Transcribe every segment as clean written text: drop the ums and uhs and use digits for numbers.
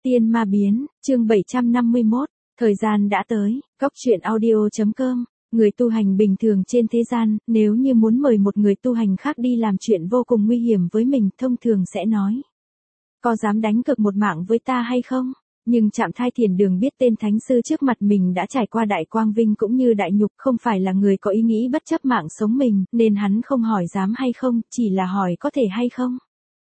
Tiên ma biến, chương 751, thời gian đã tới, Góc truyện audio.com. Người tu hành bình thường trên thế gian, nếu như muốn mời một người tu hành khác đi làm chuyện vô cùng nguy hiểm với mình, thông thường sẽ nói: có dám đánh cược một mạng với ta hay không? Nhưng Trạm Thai Thiền Đường biết tên thánh sư trước mặt mình đã trải qua đại quang vinh cũng như đại nhục, không phải là người có ý nghĩ bất chấp mạng sống mình, nên hắn không hỏi dám hay không, chỉ là hỏi có thể hay không.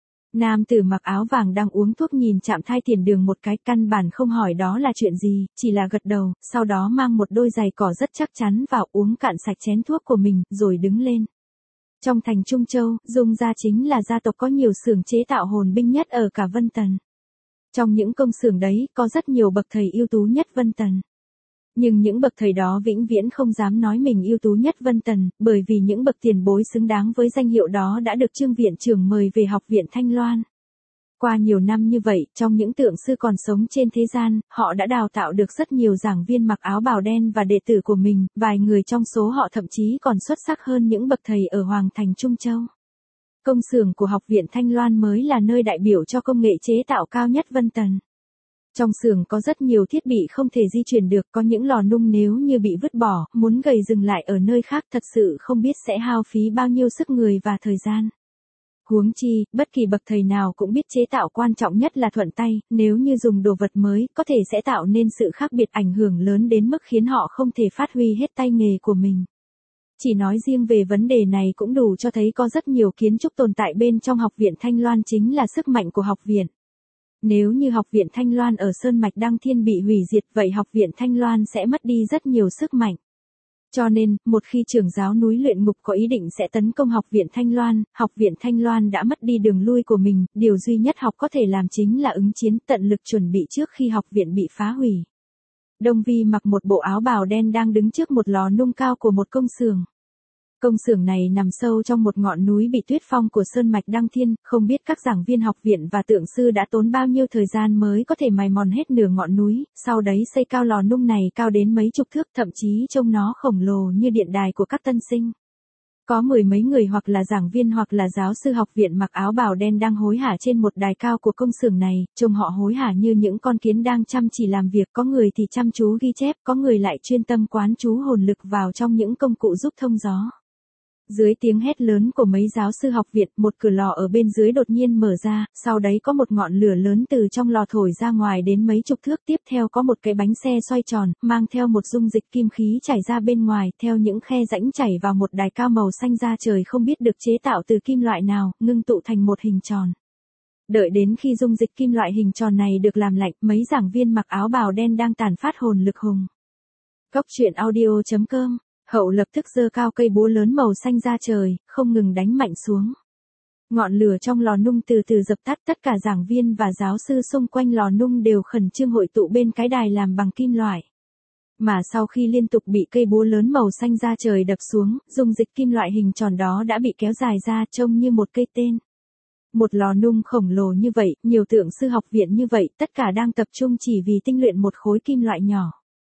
Nam tử mặc áo vàng đang uống thuốc nhìn Trạm Thai Thiền Đường một cái, căn bản không hỏi đó là chuyện gì, chỉ là gật đầu, sau đó mang một đôi giày cỏ rất chắc chắn vào, uống cạn sạch chén thuốc của mình, rồi đứng lên. Trong thành Trung Châu, Dung gia chính là gia tộc có nhiều xưởng chế tạo hồn binh nhất ở cả Vân Tần. Trong những công xưởng đấy, có rất nhiều bậc thầy ưu tú nhất Vân Tần. Nhưng những bậc thầy đó vĩnh viễn không dám nói mình ưu tú nhất Vân Tần, bởi vì những bậc tiền bối xứng đáng với danh hiệu đó đã được Trương viện trưởng mời về học viện Thanh Loan. Qua nhiều năm như vậy, trong những tượng sư còn sống trên thế gian, họ đã đào tạo được rất nhiều giảng viên mặc áo bào đen và đệ tử của mình, vài người trong số họ thậm chí còn xuất sắc hơn những bậc thầy ở Hoàng thành Trung Châu. Công xưởng của học viện Thanh Loan mới là nơi đại biểu cho công nghệ chế tạo cao nhất Vân Tần. Trong xưởng có rất nhiều thiết bị không thể di chuyển được, có những lò nung nếu như bị vứt bỏ, muốn gầy dừng lại ở nơi khác thật sự không biết sẽ hao phí bao nhiêu sức người và thời gian. Huống chi, bất kỳ bậc thầy nào cũng biết chế tạo, quan trọng nhất là thuận tay, nếu như dùng đồ vật mới, có thể sẽ tạo nên sự khác biệt, ảnh hưởng lớn đến mức khiến họ không thể phát huy hết tay nghề của mình. Chỉ nói riêng về vấn đề này cũng đủ cho thấy có rất nhiều kiến trúc tồn tại bên trong học viện Thanh Loan chính là sức mạnh của học viện. Nếu như học viện Thanh Loan ở Sơn Mạch Đăng Thiên bị hủy diệt, vậy học viện Thanh Loan sẽ mất đi rất nhiều sức mạnh. Cho nên, một khi trưởng giáo núi luyện ngục có ý định sẽ tấn công học viện Thanh Loan đã mất đi đường lui của mình, điều duy nhất học có thể làm chính là ứng chiến, tận lực chuẩn bị trước khi học viện bị phá hủy. Đông Vi mặc một bộ áo bào đen đang đứng trước một lò nung cao của một công xưởng. Công xưởng này nằm sâu trong một ngọn núi bị tuyết phong của Sơn Mạch Đăng Thiên, không biết các giảng viên học viện và tượng sư đã tốn bao nhiêu thời gian mới có thể mài mòn hết nửa ngọn núi, sau đấy xây cao lò nung này cao đến mấy chục thước, thậm chí trông nó khổng lồ như điện đài của các tân sinh. Có mười mấy người hoặc là giảng viên hoặc là giáo sư học viện mặc áo bào đen đang hối hả trên một đài cao của công xưởng này, trông họ hối hả như những con kiến đang chăm chỉ làm việc, có người thì chăm chú ghi chép, có người lại chuyên tâm quán chú hồn lực vào trong những công cụ giúp thông gió. Dưới tiếng hét lớn của mấy giáo sư học viện, một cửa lò ở bên dưới đột nhiên mở ra, sau đấy có một ngọn lửa lớn từ trong lò thổi ra ngoài đến mấy chục thước, tiếp theo có một cái bánh xe xoay tròn, mang theo một dung dịch kim khí chảy ra bên ngoài, theo những khe rãnh chảy vào một đài cao màu xanh da trời không biết được chế tạo từ kim loại nào, ngưng tụ thành một hình tròn. Đợi đến khi dung dịch kim loại hình tròn này được làm lạnh, mấy giảng viên mặc áo bào đen đang tản phát hồn lực hùng. Góc truyện audio.com. Hậu lập tức giơ cao cây búa lớn màu xanh da trời, không ngừng đánh mạnh xuống. Ngọn lửa trong lò nung từ từ dập tắt, tất cả giảng viên và giáo sư xung quanh lò nung đều khẩn trương hội tụ bên cái đài làm bằng kim loại. Mà sau khi liên tục bị cây búa lớn màu xanh da trời đập xuống, dung dịch kim loại hình tròn đó đã bị kéo dài ra, trông như một cây tên. Một lò nung khổng lồ như vậy, nhiều tượng sư học viện như vậy, tất cả đang tập trung chỉ vì tinh luyện một khối kim loại nhỏ.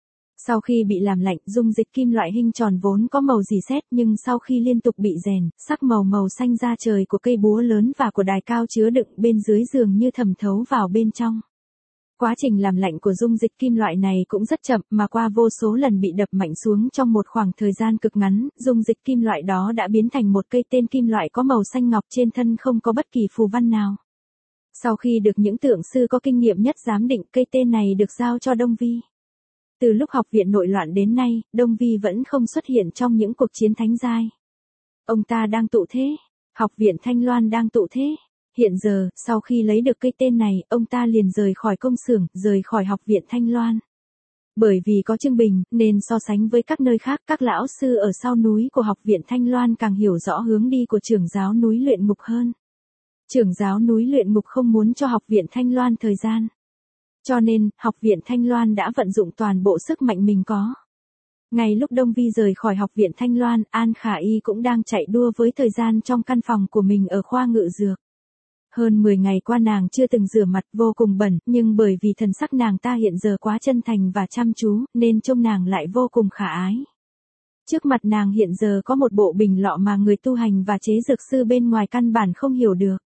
Sau khi bị làm lạnh, dung dịch kim loại hình tròn vốn có màu rỉ sét, nhưng sau khi liên tục bị rèn, sắc màu xanh da trời của cây búa lớn và của đài cao chứa đựng bên dưới dường như thẩm thấu vào bên trong. Quá trình làm lạnh của dung dịch kim loại này cũng rất chậm, mà qua vô số lần bị đập mạnh xuống trong một khoảng thời gian cực ngắn, dung dịch kim loại đó đã biến thành một cây tên kim loại có màu xanh ngọc, trên thân không có bất kỳ phù văn nào. Sau khi được những tượng sư có kinh nghiệm nhất giám định, cây tên này được giao cho Đông Vi. Từ lúc học viện nội loạn đến nay, Đông Vi vẫn không xuất hiện trong những cuộc chiến thánh giai. Ông ta đang tụ thế. Học viện Thanh Loan đang tụ thế. Hiện giờ, sau khi lấy được cây tên này, ông ta liền rời khỏi công xưởng, rời khỏi học viện Thanh Loan. Bởi vì có Trương Bình, nên so sánh với các nơi khác, các lão sư ở sau núi của học viện Thanh Loan càng hiểu rõ hướng đi của trưởng giáo núi luyện ngục hơn. Trưởng giáo núi luyện ngục không muốn cho học viện Thanh Loan thời gian. Cho nên, học viện Thanh Loan đã vận dụng toàn bộ sức mạnh mình có. Ngay lúc Đông Vi rời khỏi học viện Thanh Loan, An Khả Y cũng đang chạy đua với thời gian trong căn phòng của mình ở khoa ngự dược. Hơn 10 ngày qua nàng chưa từng rửa mặt, vô cùng bẩn, nhưng bởi vì thần sắc nàng ta hiện giờ quá chân thành và chăm chú, nên trông nàng lại vô cùng khả ái. Trước mặt nàng hiện giờ có một bộ bình lọ mà người tu hành và chế dược sư bên ngoài căn bản không hiểu được.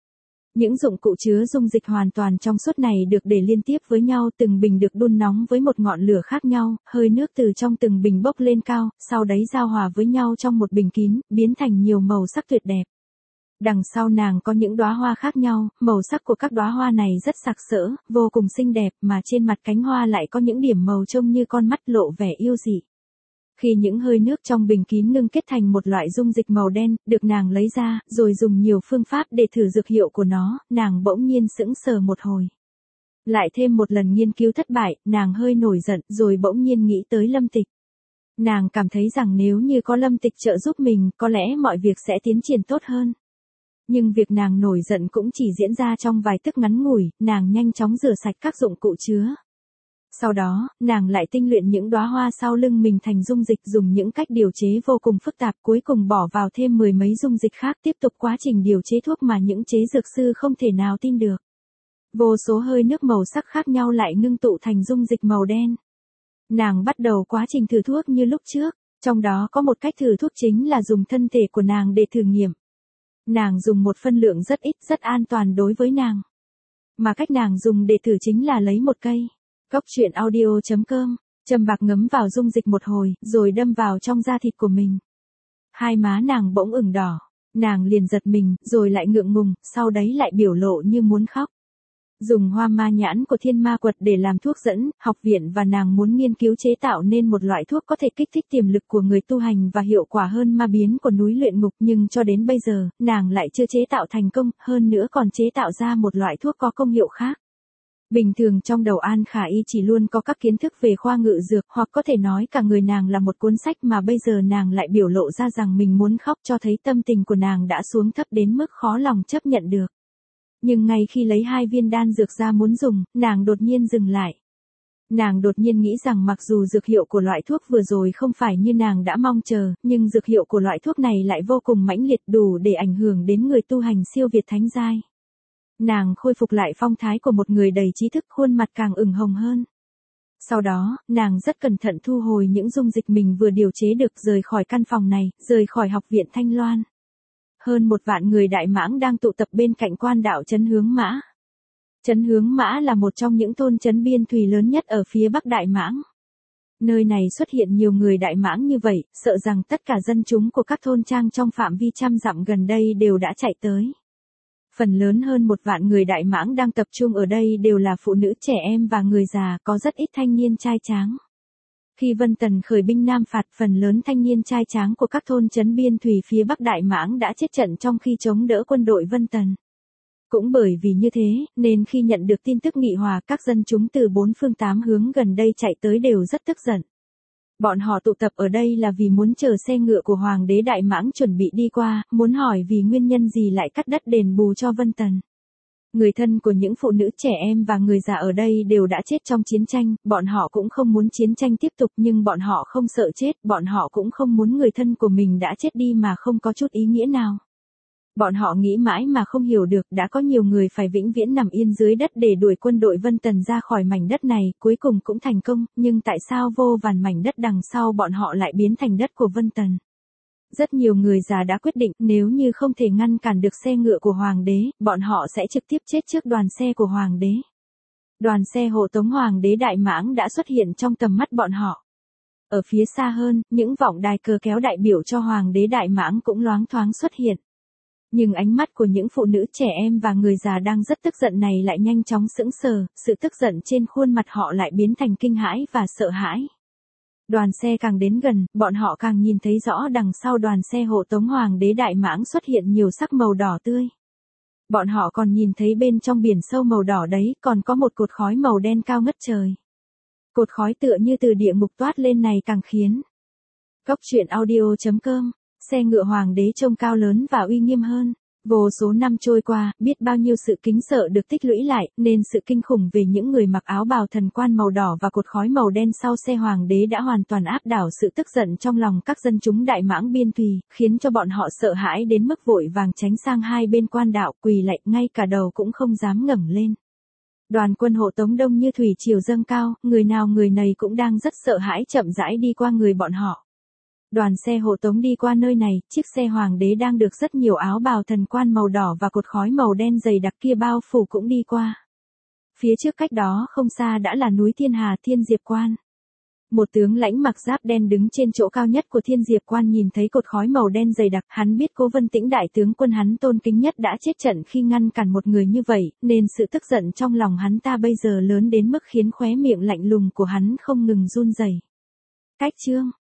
Những dụng cụ chứa dung dịch hoàn toàn trong suốt này được để liên tiếp với nhau, từng bình được đun nóng với một ngọn lửa khác nhau, hơi nước từ trong từng bình bốc lên cao, sau đấy giao hòa với nhau trong một bình kín, biến thành nhiều màu sắc tuyệt đẹp. Đằng sau nàng có những đóa hoa khác nhau, màu sắc của các đóa hoa này rất sặc sỡ, vô cùng xinh đẹp, mà trên mặt cánh hoa lại có những điểm màu trông như con mắt lộ vẻ yêu dị. Khi những hơi nước trong bình kín ngưng kết thành một loại dung dịch màu đen, được nàng lấy ra, rồi dùng nhiều phương pháp để thử dược hiệu của nó, nàng bỗng nhiên sững sờ một hồi. Lại thêm một lần nghiên cứu thất bại, nàng hơi nổi giận, rồi bỗng nhiên nghĩ tới Lâm Tịch. Nàng cảm thấy rằng nếu như có Lâm Tịch trợ giúp mình, có lẽ mọi việc sẽ tiến triển tốt hơn. Nhưng việc nàng nổi giận cũng chỉ diễn ra trong vài tức ngắn ngủi, nàng nhanh chóng rửa sạch các dụng cụ chứa. Sau đó, nàng lại tinh luyện những đóa hoa sau lưng mình thành dung dịch, dùng những cách điều chế vô cùng phức tạp, cuối cùng bỏ vào thêm 10 mấy dung dịch khác, tiếp tục quá trình điều chế thuốc mà những chế dược sư không thể nào tin được. Vô số hơi nước màu sắc khác nhau lại ngưng tụ thành dung dịch màu đen. Nàng bắt đầu quá trình thử thuốc như lúc trước, trong đó có một cách thử thuốc chính là dùng thân thể của nàng để thử nghiệm. Nàng dùng một phân lượng rất ít, rất an toàn đối với nàng. Mà cách nàng dùng để thử chính là lấy một cây Góc truyện audio.com, châm bạc ngấm vào dung dịch một hồi, rồi đâm vào trong da thịt của mình. Hai má nàng bỗng ửng đỏ, nàng liền giật mình, rồi lại ngượng ngùng, sau đấy lại biểu lộ như muốn khóc. Dùng hoa ma nhãn của thiên ma quật để làm thuốc dẫn, học viện và nàng muốn nghiên cứu chế tạo nên một loại thuốc có thể kích thích tiềm lực của người tu hành và hiệu quả hơn ma biến của núi luyện ngục, nhưng cho đến bây giờ, nàng lại chưa chế tạo thành công, hơn nữa còn chế tạo ra một loại thuốc có công hiệu khác. Bình thường trong đầu An Khả Y chỉ luôn có các kiến thức về khoa ngự dược, hoặc có thể nói cả người nàng là một cuốn sách, mà bây giờ nàng lại biểu lộ ra rằng mình muốn khóc, cho thấy tâm tình của nàng đã xuống thấp đến mức khó lòng chấp nhận được. Nhưng ngay khi lấy 2 viên đan dược ra muốn dùng, nàng đột nhiên dừng lại. Nàng đột nhiên nghĩ rằng mặc dù dược hiệu của loại thuốc vừa rồi không phải như nàng đã mong chờ, nhưng dược hiệu của loại thuốc này lại vô cùng mãnh liệt, đủ để ảnh hưởng đến người tu hành siêu việt thánh giai. Nàng khôi phục lại phong thái của một người đầy trí thức, khuôn mặt càng ửng hồng hơn. Sau đó, nàng rất cẩn thận thu hồi những dung dịch mình vừa điều chế được, rời khỏi căn phòng này, rời khỏi học viện Thanh Loan. Hơn 1 vạn người Đại Mãng đang tụ tập bên cạnh quan đạo Trấn Hướng Mã. Trấn Hướng Mã là một trong những thôn trấn biên thùy lớn nhất ở phía bắc Đại Mãng. Nơi này xuất hiện nhiều người Đại Mãng như vậy, sợ rằng tất cả dân chúng của các thôn trang trong phạm vi trăm dặm gần đây đều đã chạy tới. Phần lớn hơn 1 vạn người Đại Mãng đang tập trung ở đây đều là phụ nữ, trẻ em và người già, có rất ít thanh niên trai tráng. Khi Vân Tần khởi binh Nam phạt, phần lớn thanh niên trai tráng của các thôn trấn biên thùy phía bắc Đại Mãng đã chết trận trong khi chống đỡ quân đội Vân Tần. Cũng bởi vì như thế, nên khi nhận được tin tức nghị hòa, các dân chúng từ 4 phương 8 hướng gần đây chạy tới đều rất tức giận. Bọn họ tụ tập ở đây là vì muốn chờ xe ngựa của Hoàng đế Đại Mãng chuẩn bị đi qua, muốn hỏi vì nguyên nhân gì lại cắt đất đền bù cho Vân Tần. Người thân của những phụ nữ, trẻ em và người già ở đây đều đã chết trong chiến tranh, bọn họ cũng không muốn chiến tranh tiếp tục, nhưng bọn họ không sợ chết, bọn họ cũng không muốn người thân của mình đã chết đi mà không có chút ý nghĩa nào. Bọn họ nghĩ mãi mà không hiểu được, đã có nhiều người phải vĩnh viễn nằm yên dưới đất để đuổi quân đội Vân Tần ra khỏi mảnh đất này, cuối cùng cũng thành công, nhưng tại sao vô vàn mảnh đất đằng sau bọn họ lại biến thành đất của Vân Tần? Rất nhiều người già đã quyết định, nếu như không thể ngăn cản được xe ngựa của Hoàng đế, bọn họ sẽ trực tiếp chết trước đoàn xe của Hoàng đế. Đoàn xe hộ tống Hoàng đế Đại Mãng đã xuất hiện trong tầm mắt bọn họ. Ở phía xa hơn, những vọng đài cờ kéo đại biểu cho Hoàng đế Đại Mãng cũng loáng thoáng xuất hiện. Nhưng ánh mắt của những phụ nữ, trẻ em và người già đang rất tức giận này lại nhanh chóng sững sờ, sự tức giận trên khuôn mặt họ lại biến thành kinh hãi và sợ hãi. Đoàn xe càng đến gần, bọn họ càng nhìn thấy rõ đằng sau đoàn xe hộ tống Hoàng đế Đại Mãng xuất hiện nhiều sắc màu đỏ tươi. Bọn họ còn nhìn thấy bên trong biển sâu màu đỏ đấy còn có một cột khói màu đen cao ngất trời. Cột khói tựa như từ địa ngục toát lên này càng khiến Góc truyện audio.com, xe ngựa Hoàng đế trông cao lớn và uy nghiêm hơn. Vô số năm trôi qua, biết bao nhiêu sự kính sợ được tích lũy lại, nên sự kinh khủng về những người mặc áo bào thần quan màu đỏ và cột khói màu đen sau xe Hoàng đế đã hoàn toàn áp đảo sự tức giận trong lòng các dân chúng Đại Mãng biên thùy, khiến cho bọn họ sợ hãi đến mức vội vàng tránh sang hai bên quan đạo, quỳ lạy, ngay cả đầu cũng không dám ngẩng lên. Đoàn quân hộ tống đông như thủy triều dâng cao, người nào người nấy cũng đang rất sợ hãi chậm rãi đi qua người bọn họ. Đoàn xe hộ tống đi qua nơi này, chiếc xe hoàng đế đang được rất nhiều áo bào thần quan màu đỏ và cột khói màu đen dày đặc kia bao phủ cũng đi qua. Phía trước cách đó không xa đã là núi Thiên Hà Thiên Diệp Quan. Một tướng lãnh mặc giáp đen đứng trên chỗ cao nhất của Thiên Diệp Quan nhìn thấy cột khói màu đen dày đặc, hắn biết Cố Vân Tĩnh đại tướng quân hắn tôn kính nhất đã chết trận khi ngăn cản một người như vậy, nên sự tức giận trong lòng hắn ta bây giờ lớn đến mức khiến khóe miệng lạnh lùng của hắn không ngừng run rẩy. Cách chương